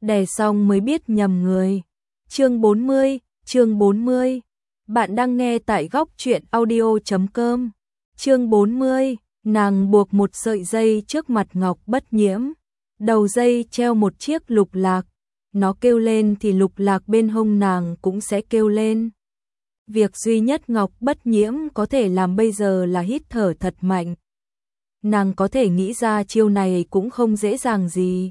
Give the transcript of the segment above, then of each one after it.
đè xong mới biết nhầm người. Chương 40. Bạn đang nghe tại góc truyện audio.com. Chương 40, nàng buộc một sợi dây trước mặt Ngọc Bất Nhiễm. Đầu dây treo một chiếc lục lạc. Nó kêu lên thì lục lạc bên hông nàng cũng sẽ kêu lên. Việc duy nhất Ngọc Bất Nhiễm có thể làm bây giờ là hít thở thật mạnh. Nàng có thể nghĩ ra chiêu này cũng không dễ dàng gì.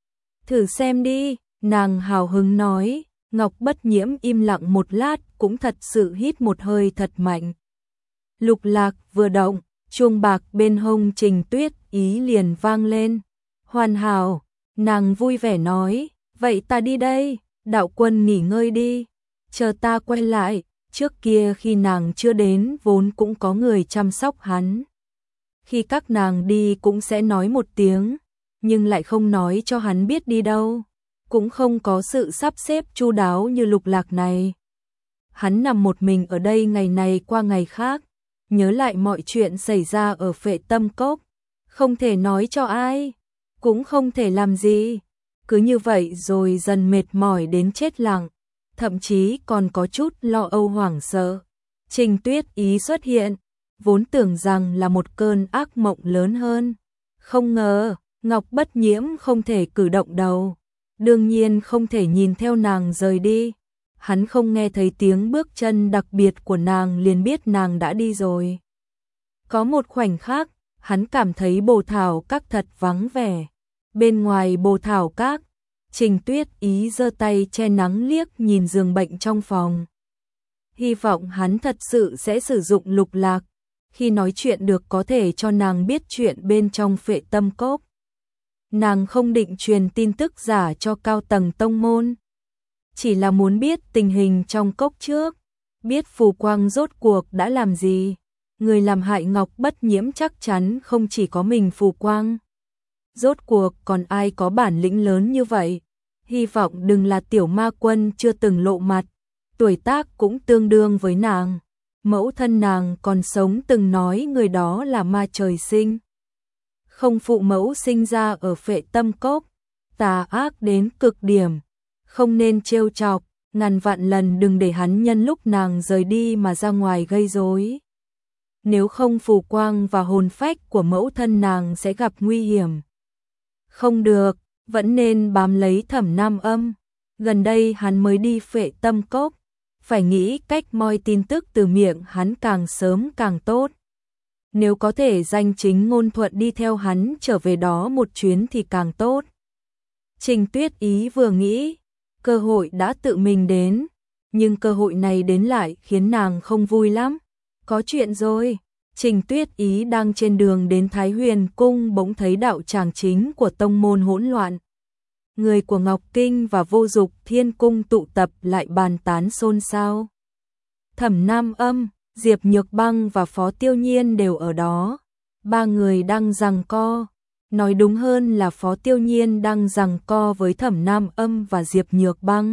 Thử xem đi, nàng hào hứng nói. Ngọc Bất Nhiễm im lặng một lát cũng thật sự hít một hơi thật mạnh. Lục lạc vừa động, chuông bạc bên hông Trình Tuyết Ý liền vang lên. Hoàn hảo, nàng vui vẻ nói, vậy ta đi đây, đạo quân nghỉ ngơi đi, chờ ta quay lại. Trước kia khi nàng chưa đến vốn cũng có người chăm sóc hắn. Khi các nàng đi cũng sẽ nói một tiếng, nhưng lại không nói cho hắn biết đi đâu. Cũng không có sự sắp xếp chu đáo như lục lạc này. Hắn nằm một mình ở đây ngày này qua ngày khác, nhớ lại mọi chuyện xảy ra ở Phệ Tâm Cốc, không thể nói cho ai, cũng không thể làm gì, cứ như vậy rồi dần mệt mỏi đến chết lặng, thậm chí còn có chút lo âu hoảng sợ. Trình Tuyết Ý xuất hiện, vốn tưởng rằng là một cơn ác mộng lớn hơn, không ngờ Ngọc Bất Nhiễm không thể cử động đầu. Đương nhiên không thể nhìn theo nàng rời đi. Hắn không nghe thấy tiếng bước chân đặc biệt của nàng liền biết nàng đã đi rồi. Có một khoảnh khắc, hắn cảm thấy bồ thảo các thật vắng vẻ. Bên ngoài bồ thảo các, Trình Tuyết Ý giơ tay che nắng liếc nhìn giường bệnh trong phòng. Hy vọng hắn thật sự sẽ sử dụng lục lạc. Khi nói chuyện được có thể cho nàng biết chuyện bên trong Phệ Tâm Cốc. Nàng không định truyền tin tức giả cho cao tầng tông môn, chỉ là muốn biết tình hình trong cốc trước, biết Phù Quang rốt cuộc đã làm gì. Người làm hại Ngọc Bất Nhiễm chắc chắn không chỉ có mình Phù Quang. Rốt cuộc còn ai có bản lĩnh lớn như vậy? Hy vọng đừng là Tiểu Ma Quân chưa từng lộ mặt, tuổi tác cũng tương đương với nàng. Mẫu thân nàng còn sống từng nói người đó là ma trời sinh. Không phụ mẫu sinh ra ở Phệ Tâm Cốc, tà ác đến cực điểm, không nên trêu chọc, ngàn vạn lần đừng để hắn nhân lúc nàng rời đi mà ra ngoài gây rối. Nếu không Phù Quang và hồn phách của mẫu thân nàng sẽ gặp nguy hiểm. Không được, vẫn nên bám lấy Thẩm Nam Âm, gần đây hắn mới đi Phệ Tâm Cốc, phải nghĩ cách moi tin tức từ miệng hắn càng sớm càng tốt. Nếu có thể danh chính ngôn thuận đi theo hắn trở về đó một chuyến thì càng tốt. Trình Tuyết Ý vừa nghĩ, cơ hội đã tự mình đến, nhưng cơ hội này đến lại khiến nàng không vui lắm. Có chuyện rồi, Trình Tuyết Ý đang trên đường đến Thái Huyền Cung bỗng thấy đạo tràng chính của tông môn hỗn loạn. Người của Ngọc Kinh và Vô Dục Thiên Cung tụ tập lại bàn tán xôn xao. Thẩm Nam Âm, Diệp Nhược Băng và Phó Tiêu Nhiên đều ở đó. Ba người đang giằng co. Nói đúng hơn là Phó Tiêu Nhiên đang giằng co với Thẩm Nam Âm và Diệp Nhược Băng.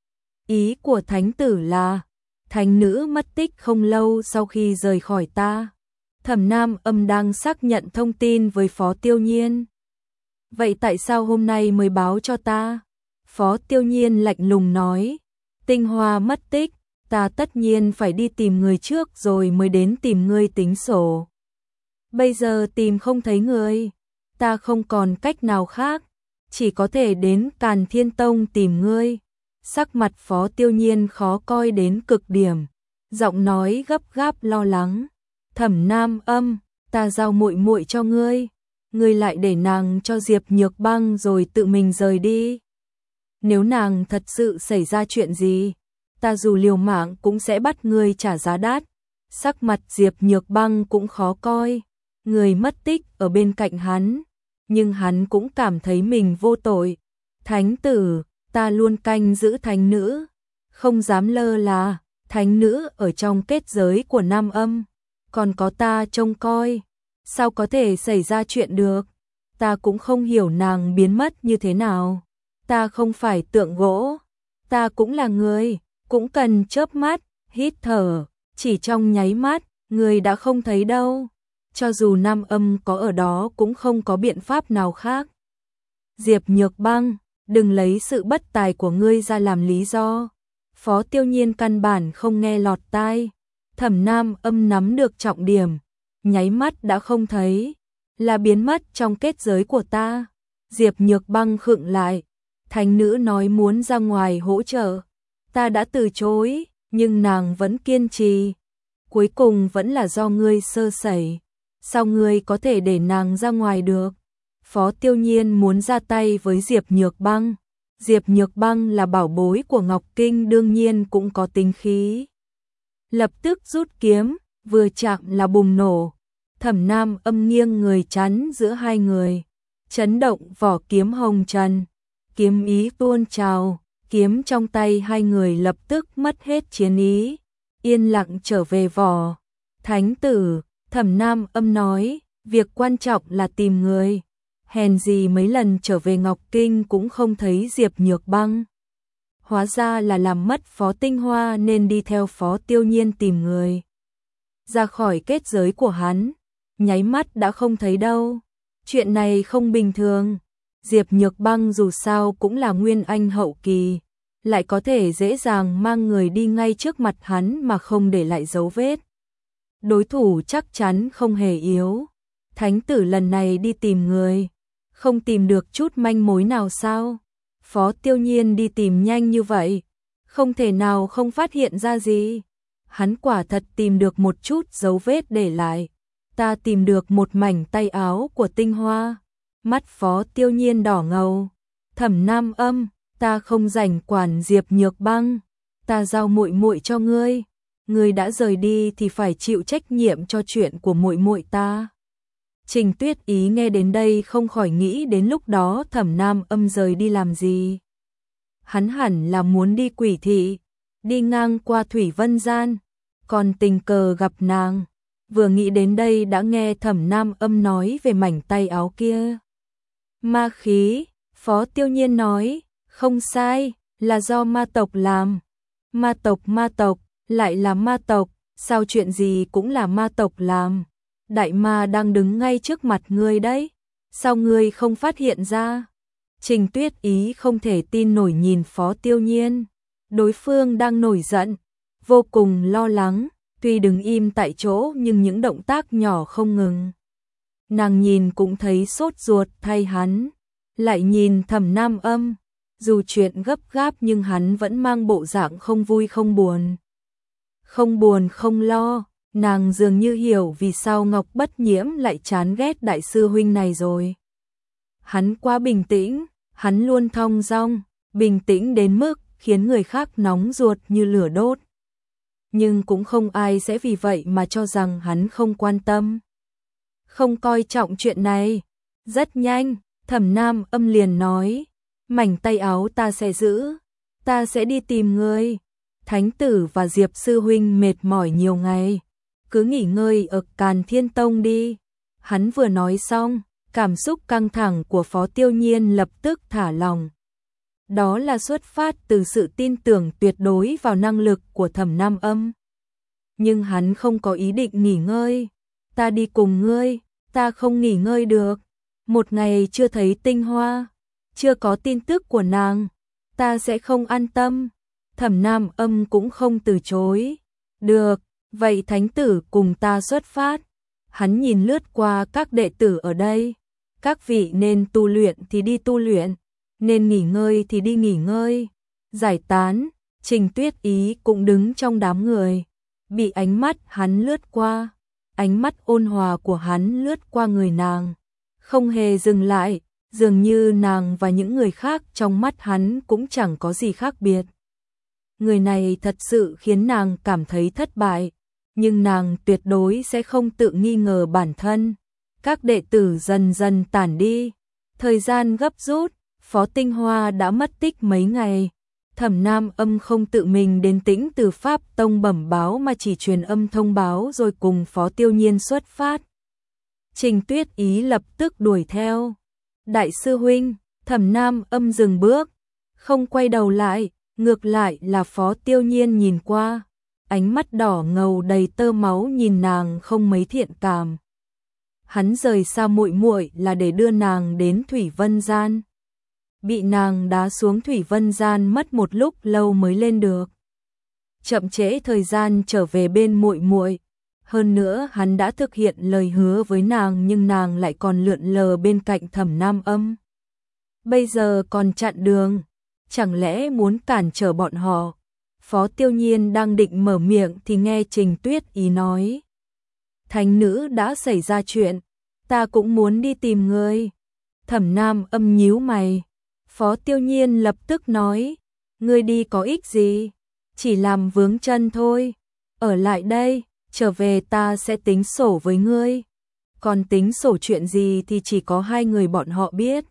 Ý của thánh tử là, thánh nữ mất tích không lâu sau khi rời khỏi ta. Thẩm Nam Âm đang xác nhận thông tin với Phó Tiêu Nhiên. Vậy tại sao hôm nay mới báo cho ta? Phó Tiêu Nhiên lạnh lùng nói, Tinh Hoa mất tích. Ta tất nhiên phải đi tìm người trước rồi mới đến tìm ngươi tính sổ. Bây giờ tìm không thấy người, ta không còn cách nào khác, chỉ có thể đến Càn Thiên Tông tìm ngươi. Sắc mặt Phó Tiêu Nhiên khó coi đến cực điểm, giọng nói gấp gáp lo lắng. Thẩm Nam Âm, ta giao muội muội cho ngươi, ngươi lại để nàng cho Diệp Nhược Băng rồi tự mình rời đi. Nếu nàng thật sự xảy ra chuyện gì, ta dù liều mạng cũng sẽ bắt ngươi trả giá đắt. Sắc mặt Diệp Nhược Băng cũng khó coi, người mất tích ở bên cạnh hắn, nhưng hắn cũng cảm thấy mình vô tội. Thánh tử, ta luôn canh giữ thánh nữ, không dám lơ là, thánh nữ ở trong kết giới của Nam Âm, còn có ta trông coi, sao có thể xảy ra chuyện được? Ta cũng không hiểu nàng biến mất như thế nào. Ta không phải tượng gỗ, ta cũng là người. Cũng cần chớp mắt, hít thở, chỉ trong nháy mắt, người đã không thấy đâu. Cho dù Nam Âm có ở đó cũng không có biện pháp nào khác. Diệp Nhược Băng, đừng lấy sự bất tài của ngươi ra làm lý do. Phó Tiêu Nhiên căn bản không nghe lọt tai. Thẩm Nam Âm nắm được trọng điểm, nháy mắt đã không thấy, là biến mất trong kết giới của ta. Diệp Nhược Băng khựng lại, thánh nữ nói muốn ra ngoài hỗ trợ, ta đã từ chối, nhưng nàng vẫn kiên trì. Cuối cùng vẫn là do ngươi sơ sẩy, sao ngươi có thể để nàng ra ngoài được? Phó Tiêu Nhiên muốn ra tay với Diệp Nhược Băng. Diệp Nhược Băng là bảo bối của Ngọc Kinh, đương nhiên cũng có tính khí. Lập tức rút kiếm, vừa chạm là bùng nổ. Thẩm Nam Âm nghiêng người chắn giữa hai người, chấn động vỏ kiếm hồng trần, kiếm ý tuôn trào, kiếm trong tay hai người lập tức mất hết chiến ý, yên lặng trở về vỏ. Thánh tử, Thẩm Nam Âm nói, việc quan trọng là tìm người. Hèn gì mấy lần trở về Ngọc Kinh cũng không thấy Diệp Nhược Băng. Hóa ra là làm mất Phó Tinh Hoa nên đi theo Phó Tiêu Nhiên tìm người. Ra khỏi kết giới của hắn, nháy mắt đã không thấy đâu. Chuyện này không bình thường. Diệp Nhược Băng dù sao cũng là nguyên anh hậu kỳ, lại có thể dễ dàng mang người đi ngay trước mặt hắn mà không để lại dấu vết. Đối thủ chắc chắn không hề yếu. Thánh tử lần này đi tìm người, không tìm được chút manh mối nào sao? Phó Tiêu Nhiên đi tìm nhanh như vậy, không thể nào không phát hiện ra gì. Hắn quả thật tìm được một chút dấu vết để lại. Ta tìm được một mảnh tay áo của Tinh Hoa. Mắt Phó Tiêu Nhiên đỏ ngầu. Thẩm Nam Âm, ta không rảnh quản Diệp Nhược Băng, ta giao muội muội cho ngươi. Ngươi đã rời đi thì phải chịu trách nhiệm cho chuyện của muội muội ta. Trình Tuyết Ý nghe đến đây không khỏi nghĩ đến lúc đó Thẩm Nam Âm rời đi làm gì. Hắn hẳn là muốn đi Quỷ Thị, đi ngang qua Thủy Vân Gian, còn tình cờ gặp nàng. Vừa nghĩ đến đây đã nghe Thẩm Nam Âm nói về mảnh tay áo kia. Ma khí, Phó Tiêu Nhiên nói, không sai, là do ma tộc làm. Ma tộc, lại là ma tộc, sao chuyện gì cũng là ma tộc làm? Đại ma đang đứng ngay trước mặt ngươi đấy, sao ngươi không phát hiện ra? Trình Tuyết Ý không thể tin nổi nhìn Phó Tiêu Nhiên, đối phương đang nổi giận, vô cùng lo lắng, tuy đứng im tại chỗ nhưng những động tác nhỏ không ngừng. Nàng nhìn cũng thấy sốt ruột thay hắn, lại nhìn Thẩm Nam Âm, dù chuyện gấp gáp nhưng hắn vẫn mang bộ dạng không vui không buồn. Không buồn không lo. Nàng dường như hiểu vì sao Ngọc Bất Nhiễm lại chán ghét đại sư huynh này rồi. Hắn quá bình tĩnh, hắn luôn thong dong, bình tĩnh đến mức khiến người khác nóng ruột như lửa đốt. Nhưng cũng không ai sẽ vì vậy mà cho rằng hắn không quan tâm, không coi trọng chuyện này. Rất nhanh, Thẩm Nam Âm liền nói, mảnh tay áo ta sẽ giữ, ta sẽ đi tìm ngươi. Thánh tử và Diệp sư huynh mệt mỏi nhiều ngày, cứ nghỉ ngơi ở Càn Thiên Tông đi. Hắn vừa nói xong, cảm xúc căng thẳng của Phó Tiêu Nhiên lập tức thả lỏng. Đó là xuất phát từ sự tin tưởng tuyệt đối vào năng lực của Thẩm Nam Âm. Nhưng hắn không có ý định nghỉ ngơi. Ta đi cùng ngươi, ta không nghỉ ngơi được. Một ngày chưa thấy Tinh Hoa, chưa có tin tức của nàng, ta sẽ không an tâm. Thẩm Nam Âm cũng không từ chối. Được, vậy thánh tử cùng ta xuất phát. Hắn nhìn lướt qua các đệ tử ở đây. Các vị nên tu luyện thì đi tu luyện, nên nghỉ ngơi thì đi nghỉ ngơi. Giải tán, Trình Tuyết Ý cũng đứng trong đám người. Bị ánh mắt hắn lướt qua, ánh mắt ôn hòa của hắn lướt qua người nàng, không hề dừng lại, dường như nàng và những người khác trong mắt hắn cũng chẳng có gì khác biệt. Người này thật sự khiến nàng cảm thấy thất bại, nhưng nàng tuyệt đối sẽ không tự nghi ngờ bản thân. Các đệ tử dần dần tản đi, thời gian gấp rút, Phó Tinh Hoa đã mất tích mấy ngày. Thẩm Nam Âm không tự mình đến Tĩnh Từ Pháp Tông bẩm báo mà chỉ truyền âm thông báo rồi cùng Phó Tiêu Nhiên xuất phát. Trình Tuyết Ý lập tức đuổi theo. Đại sư huynh, Thẩm Nam Âm dừng bước, không quay đầu lại, ngược lại là Phó Tiêu Nhiên nhìn qua, ánh mắt đỏ ngầu đầy tơ máu nhìn nàng không mấy thiện cảm. Hắn rời xa muội muội là để đưa nàng đến Thủy Vân Gian. bị nàng đá xuống thủy vân gian mất một lúc lâu mới lên được. Chậm trễ thời gian trở về bên muội muội. Hơn nữa hắn đã thực hiện lời hứa với nàng nhưng nàng lại còn lượn lờ bên cạnh Thẩm Nam Âm. Bây giờ còn chặn đường, chẳng lẽ muốn cản trở bọn họ? Phó Tiêu Nhiên đang định mở miệng thì nghe Trình Tuyết Ý nói. Thánh nữ đã xảy ra chuyện, ta cũng muốn đi tìm ngươi. Thẩm Nam Âm nhíu mày. Phó Tiêu Nhiên lập tức nói, ngươi đi có ích gì? Chỉ làm vướng chân thôi. Ở lại đây, trở về ta sẽ tính sổ với ngươi. Còn tính sổ chuyện gì thì chỉ có hai người bọn họ biết.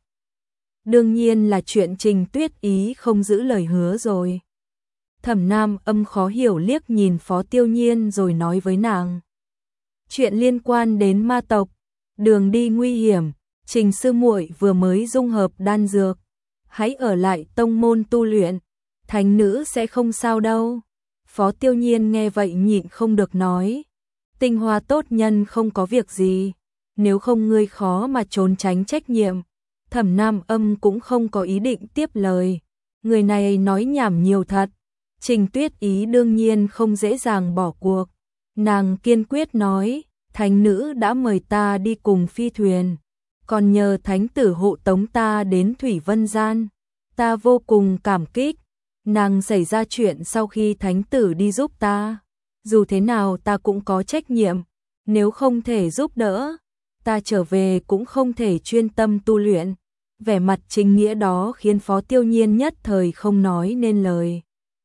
Đương nhiên là chuyện Trình Tuyết Ý không giữ lời hứa rồi. Thẩm Nam Âm khó hiểu liếc nhìn Phó Tiêu Nhiên rồi nói với nàng. Chuyện liên quan đến ma tộc, đường đi nguy hiểm, Trình sư muội vừa mới dung hợp đan dược. Hãy ở lại tông môn tu luyện, thánh nữ sẽ không sao đâu. Phó Tiêu Nhiên nghe vậy nhịn không được nói. Tinh Hoa tốt nhân không có việc gì, nếu không ngươi khó mà trốn tránh trách nhiệm. Thẩm Nam Âm cũng không có ý định tiếp lời. Người này nói nhảm nhiều thật. Trình Tuyết Ý đương nhiên không dễ dàng bỏ cuộc. Nàng kiên quyết nói, thánh nữ đã mời ta đi cùng phi thuyền, còn nhờ thánh tử hộ tống ta đến Thủy Vân Gian. Ta vô cùng cảm kích. Nàng xảy ra chuyện sau khi thánh tử đi giúp ta. Dù thế nào ta cũng có trách nhiệm. Nếu không thể giúp đỡ, ta trở về cũng không thể chuyên tâm tu luyện. Vẻ mặt chính nghĩa đó khiến Phó Tiêu Nhiên nhất thời không nói nên lời.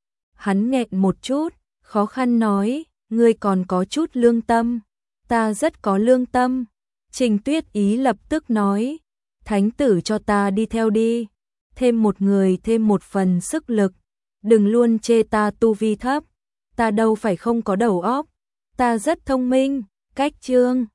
Hắn nghẹn một chút, khó khăn nói, ngươi còn có chút lương tâm. Ta rất có lương tâm. Trình Tuyết Ý lập tức nói, thánh tử cho ta đi theo đi. Thêm một người thêm một phần sức lực. Đừng luôn chê ta tu vi thấp. Ta đâu phải không có đầu óc. Ta rất thông minh. Cách chương